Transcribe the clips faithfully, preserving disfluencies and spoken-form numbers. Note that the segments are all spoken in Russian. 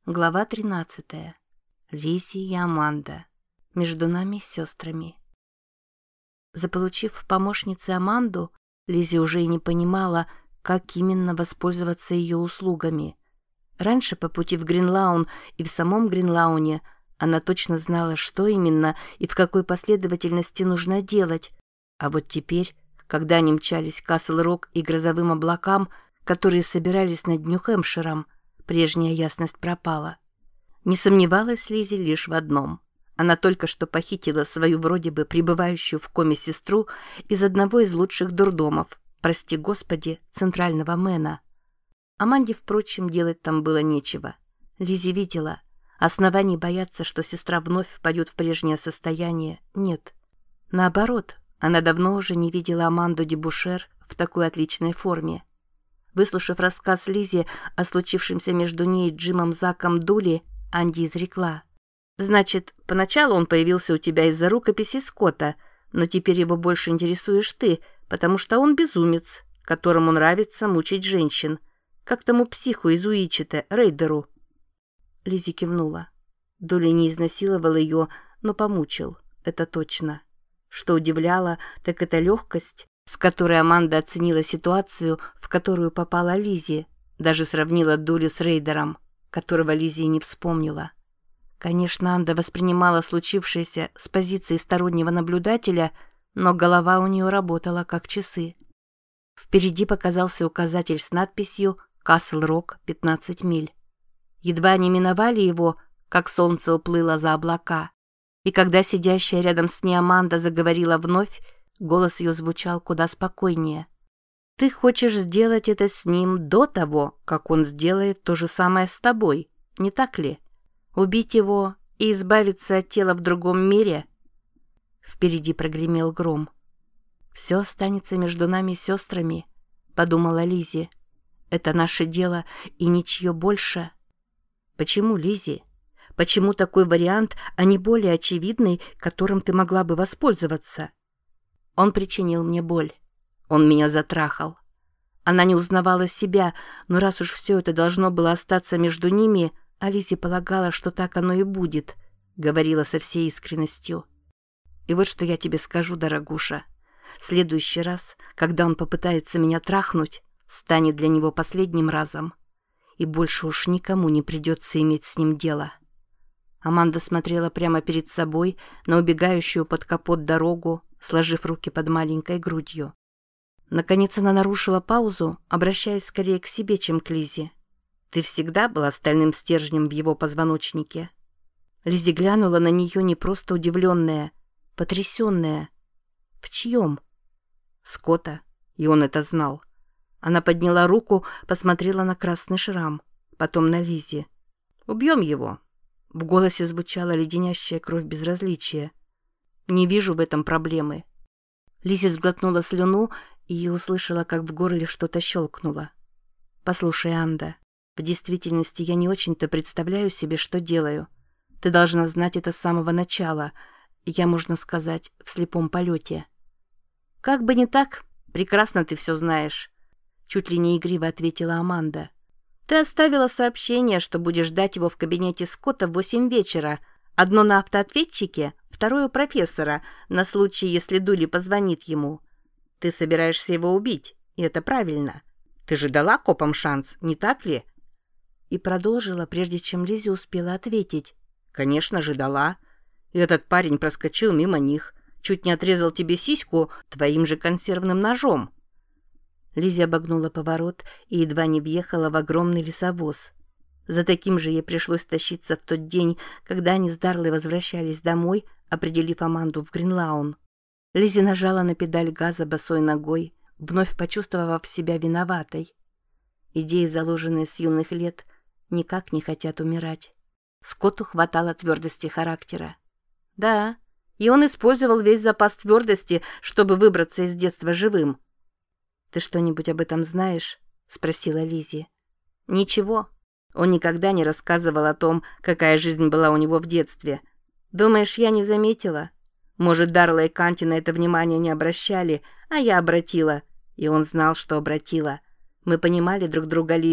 Глава тринадцатая. Лиззи и Аманда. Между нами сестрами. Заполучив в помощнице Аманду, Лиззи уже и не понимала, как именно воспользоваться ее услугами. Раньше по пути в Гринлаун и в самом Гринлауне она точно знала, что именно и в какой последовательности нужно делать, а вот теперь, когда они мчались к Касл-Рок и грозовым облакам, которые собирались над Нью-Хэмпширом, прежняя ясность пропала. Не сомневалась Лиззи лишь в одном. Она только что похитила свою вроде бы пребывающую в коме сестру из одного из лучших дурдомов, прости господи, центрального Мэна. Аманде, впрочем, делать там было нечего. Лиззи видела. Оснований бояться, что сестра вновь впадет в прежнее состояние, нет. Наоборот, она давно уже не видела Аманду Дебушер в такой отличной форме. Выслушав рассказ Лиззи о случившемся между ней и Джимом Заком Дули, Анди изрекла: «Значит, поначалу он появился у тебя из-за рукописи Скотта, но теперь его больше интересуешь ты, потому что он безумец, которому нравится мучить женщин, как тому психу из Уичета, Рейдеру». Лиззи кивнула. Дули не изнасиловал ее, но помучил, это точно. Что удивляло, так это легкость, с которой Аманда оценила ситуацию, в которую попала Лиззи, даже сравнила Дули с Рейдером, которого Лиззи и не вспомнила. Конечно, Анда воспринимала случившееся с позиции стороннего наблюдателя, но голова у нее работала как часы. Впереди показался указатель с надписью «Касл-Рок, пятнадцать миль». Едва они миновали его, как солнце уплыло за облака, и когда сидящая рядом с ней Аманда заговорила вновь, голос ее звучал куда спокойнее. «Ты хочешь сделать это с ним до того, как он сделает то же самое с тобой, не так ли? Убить его и избавиться от тела в другом мире?» Впереди прогремел гром. «Все останется между нами сестрами», — подумала Лиззи. «Это наше дело и ничье больше». «Почему, Лиззи? Почему такой вариант, а не более очевидный, которым ты могла бы воспользоваться?» Он причинил мне боль. Он меня затрахал. Она не узнавала себя, но раз уж все это должно было остаться между ними, а Лиззи полагала, что так оно и будет, говорила со всей искренностью. «И вот что я тебе скажу, дорогуша. В следующий раз, когда он попытается меня трахнуть, станет для него последним разом. И больше уж никому не придется иметь с ним дело». Аманда смотрела прямо перед собой на убегающую под капот дорогу, сложив руки под маленькой грудью. Наконец она нарушила паузу, обращаясь скорее к себе, чем к Лиззи. «Ты всегда была стальным стержнем в его позвоночнике». Лиззи глянула на нее не просто удивленная, потрясенная. «В чьем?» «Скотта, и он это знал». Она подняла руку, посмотрела на красный шрам, потом на Лиззи. «Убьем его». В голосе звучала леденящая кровь безразличия. «Не вижу в этом проблемы». Лиззи сглотнула слюну и услышала, как в горле что-то щелкнуло. «Послушай, Анда, в действительности я не очень-то представляю себе, что делаю. Ты должна знать это с самого начала. Я, можно сказать, в слепом полете». «Как бы не так, прекрасно ты все знаешь», — чуть ли не игриво ответила Аманда. «Ты оставила сообщение, что будешь ждать его в кабинете Скотта в восемь вечера. Одно на автоответчике, второе у профессора, на случай, если Дули позвонит ему. Ты собираешься его убить, и это правильно. Ты же дала копам шанс, не так ли?» И продолжила, прежде чем Лиззи успела ответить. «Конечно же дала. И этот парень проскочил мимо них, чуть не отрезал тебе сиську твоим же консервным ножом». Лиззи обогнула поворот и едва не въехала в огромный лесовоз. За таким же ей пришлось тащиться в тот день, когда они с Дарлой возвращались домой, определив Аманду в Гринлаун. Лиззи нажала на педаль газа босой ногой, вновь почувствовав себя виноватой. Идеи, заложенные с юных лет, никак не хотят умирать. Скотту хватало твердости характера. Да, и он использовал весь запас твердости, чтобы выбраться из детства живым. «Ты что-нибудь об этом знаешь?» — спросила Лиззи. «Ничего. Он никогда не рассказывал о том, какая жизнь была у него в детстве. Думаешь, я не заметила? Может, Дарла и Канти на это внимание не обращали, а я обратила, и он знал, что обратила. Мы понимали друг друга, Лиззи,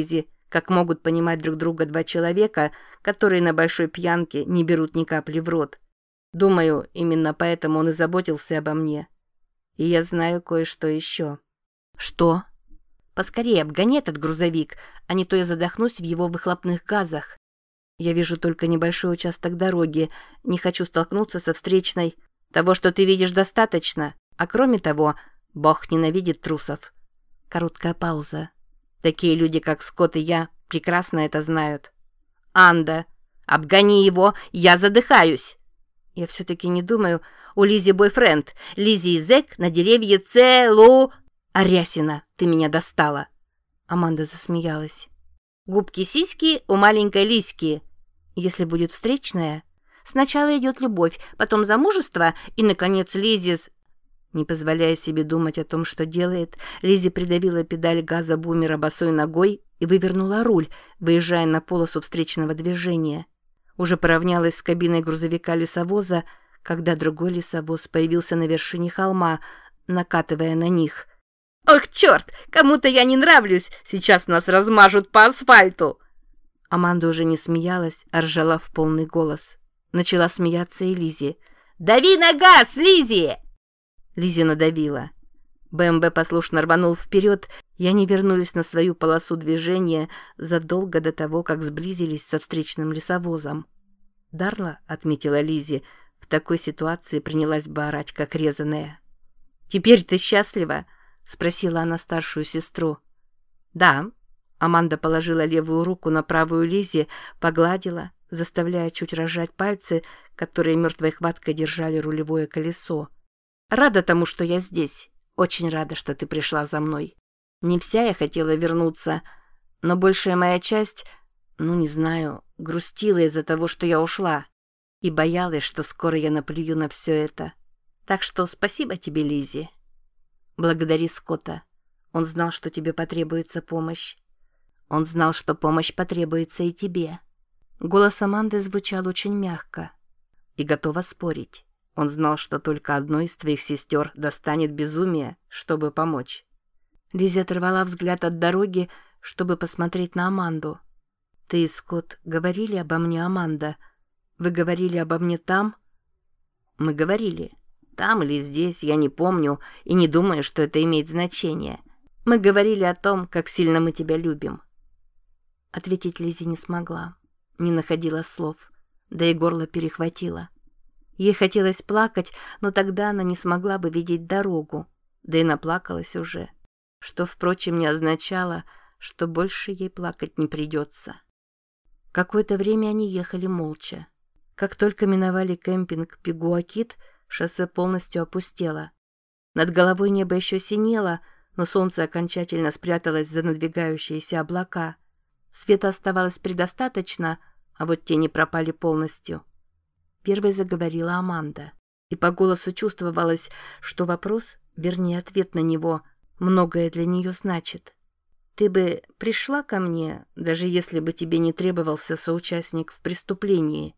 как могут понимать друг друга два человека, которые на большой пьянке не берут ни капли в рот. Думаю, именно поэтому он и заботился обо мне. И я знаю кое-что еще». «Что?» «Поскорее обгони этот грузовик, а не то я задохнусь в его выхлопных газах. Я вижу только небольшой участок дороги, не хочу столкнуться со встречной. Того, что ты видишь, достаточно, а кроме того, Бог ненавидит трусов». Короткая пауза. «Такие люди, как Скотт и я, прекрасно это знают». «Анда, обгони его, я задыхаюсь!» «Я все-таки не думаю, у Лизи бойфренд. Лизи и Зек на деревья целу...» «Арясина, ты меня достала!» Аманда засмеялась. «Губки-сиськи у маленькой Лиськи. Если будет встречная, сначала идет любовь, потом замужество и, наконец, Лизи с...» Не позволяя себе думать о том, что делает, Лизи придавила педаль газа бумера босой ногой и вывернула руль, выезжая на полосу встречного движения. Уже поравнялась с кабиной грузовика-лесовоза, когда другой лесовоз появился на вершине холма, накатывая на них. «Ох, черт! Кому-то я не нравлюсь! Сейчас нас размажут по асфальту!» Аманда уже не смеялась, а ржала в полный голос. Начала смеяться и Лизи. «Дави на газ, Лизи!» Лизи надавила. БМВ послушно рванул вперед, и они вернулись на свою полосу движения задолго до того, как сблизились со встречным лесовозом. «Дарла», — отметила Лизи, — в такой ситуации принялась бы орать, как резаная. «Теперь ты счастлива?» — спросила она старшую сестру. «Да». Аманда положила левую руку на правую Лизи, погладила, заставляя чуть разжать пальцы, которые мертвой хваткой держали рулевое колесо. «Рада тому, что я здесь. Очень рада, что ты пришла за мной. Не вся я хотела вернуться, но большая моя часть, ну, не знаю, грустила из-за того, что я ушла, и боялась, что скоро я наплюю на все это. Так что спасибо тебе, Лизи. Благодари Скотта. Он знал, что тебе потребуется помощь. Он знал, что помощь потребуется и тебе». Голос Аманды звучал очень мягко. «И готова спорить. Он знал, что только одной из твоих сестер достанет безумие, чтобы помочь». Лизи оторвала взгляд от дороги, чтобы посмотреть на Аманду. «Ты и Скотт говорили обо мне, Аманда? Вы говорили обо мне там?» «Мы говорили. Там или здесь, я не помню, и не думаю, что это имеет значение. Мы говорили о том, как сильно мы тебя любим». Ответить Лизи не смогла, не находила слов, да и горло перехватило. Ей хотелось плакать, но тогда она не смогла бы видеть дорогу, да и наплакалась уже, что, впрочем, не означало, что больше ей плакать не придется. Какое-то время они ехали молча. Как только миновали кемпинг Пигуакит, шоссе полностью опустело. Над головой небо еще синело, но солнце окончательно спряталось за надвигающиеся облака. Света оставалось предостаточно, а вот тени пропали полностью. Первой заговорила Аманда, и по голосу чувствовалось, что вопрос, вернее ответ на него, многое для нее значит. «Ты бы пришла ко мне, даже если бы тебе не требовался соучастник в преступлении?»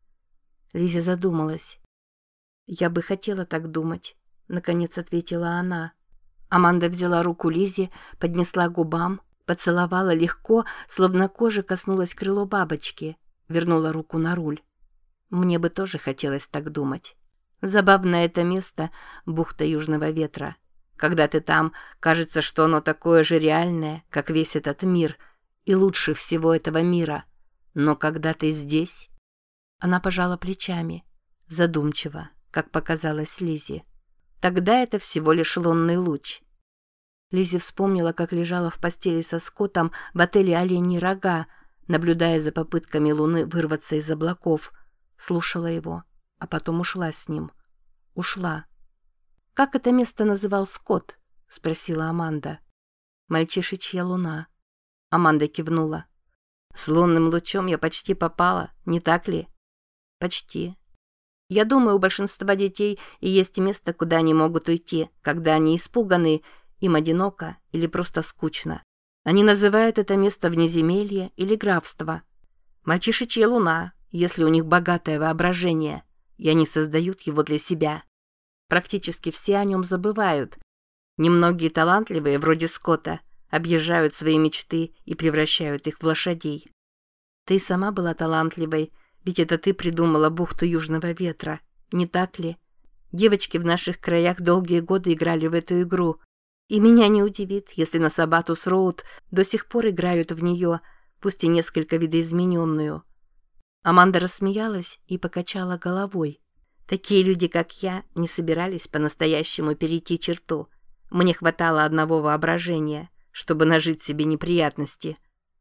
Лиза задумалась. «Я бы хотела так думать», — наконец ответила она. Аманда взяла руку Лизи, поднесла к губам, поцеловала легко, словно кожа коснулась крыло бабочки, вернула руку на руль. «Мне бы тоже хотелось так думать. Забавное это место, бухта Южного ветра. Когда ты там, кажется, что оно такое же реальное, как весь этот мир, и лучше всего этого мира. Но когда ты здесь...» Она пожала плечами, задумчиво, как показалось Лизе. «Тогда это всего лишь лунный луч». Лизи вспомнила, как лежала в постели со Скоттом в отеле «Оленьи рога», наблюдая за попытками луны вырваться из облаков. Слушала его, а потом ушла с ним. Ушла. «Как это место называл Скотт?» — спросила Аманда. «Мальчишечья луна». Аманда кивнула. «С лунным лучом я почти попала, не так ли?» «Почти. Я думаю, у большинства детей и есть место, куда они могут уйти, когда они испуганы, им одиноко или просто скучно. Они называют это место внеземелье или графство. Мальчишечья луна, если у них богатое воображение, и они создают его для себя. Практически все о нем забывают. Немногие талантливые, вроде Скотта, объезжают свои мечты и превращают их в лошадей. Ты сама была талантливой, ведь это ты придумала бухту Южного ветра, не так ли? Девочки в наших краях долгие годы играли в эту игру, и меня не удивит, если на Сабатус-Роуд до сих пор играют в нее, пусть и несколько видоизмененную. Аманда рассмеялась и покачала головой. Такие люди, как я, не собирались по-настоящему перейти черту. Мне хватало одного воображения, чтобы нажить себе неприятности.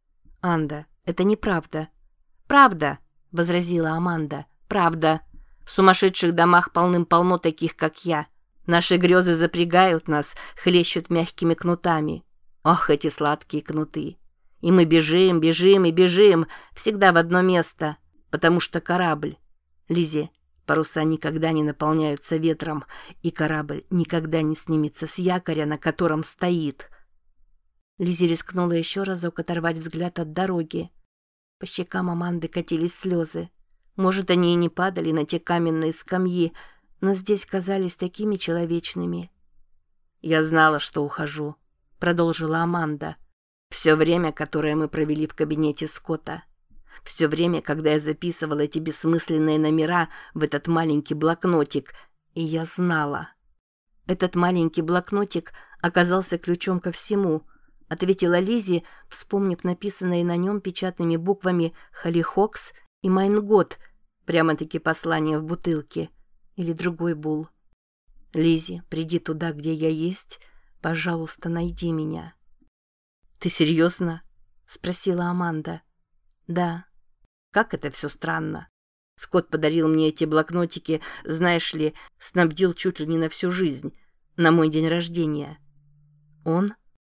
«Анда, это неправда». «Правда», — возразила Аманда, — «правда. В сумасшедших домах полным-полно таких, как я. Наши грезы запрягают нас, хлещут мягкими кнутами. Ох, эти сладкие кнуты. И мы бежим, бежим и бежим, всегда в одно место, потому что корабль. Лиззи, паруса никогда не наполняются ветром, и корабль никогда не снимется с якоря, на котором стоит». Лиззи рискнула еще разок оторвать взгляд от дороги. По щекам Аманды катились слезы. Может, они и не падали на те каменные скамьи, но здесь казались такими человечными. «Я знала, что ухожу», — продолжила Аманда. «Все время, которое мы провели в кабинете Скотта. Все время, когда я записывала эти бессмысленные номера в этот маленький блокнотик, и я знала». «Этот маленький блокнотик оказался ключом ко всему», — ответила Лиззи, вспомнив написанные на нем печатными буквами «Холлихокс» и «Майн год», прямо-таки послание в бутылке. Или другой Бул. «Лиззи, приди туда, где я есть. Пожалуйста, найди меня». «Ты серьезно?» — спросила Аманда. «Да». «Как это все странно. Скотт подарил мне эти блокнотики, знаешь ли, снабдил чуть ли не на всю жизнь, на мой день рождения». «Он?»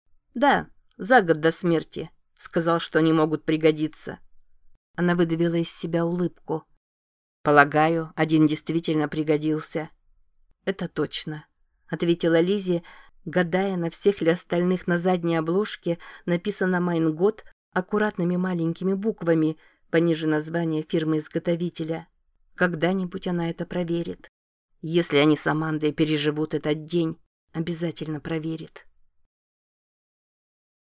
«Да, за год до смерти. Сказал, что они могут пригодиться». Она выдавила из себя улыбку. «Полагаю, один действительно пригодился». «Это точно», — ответила Лиззи, гадая, на всех ли остальных на задней обложке написано «Майн год» аккуратными маленькими буквами, пониже названия фирмы-изготовителя. Когда-нибудь она это проверит. Если они с Амандой переживут этот день, обязательно проверит.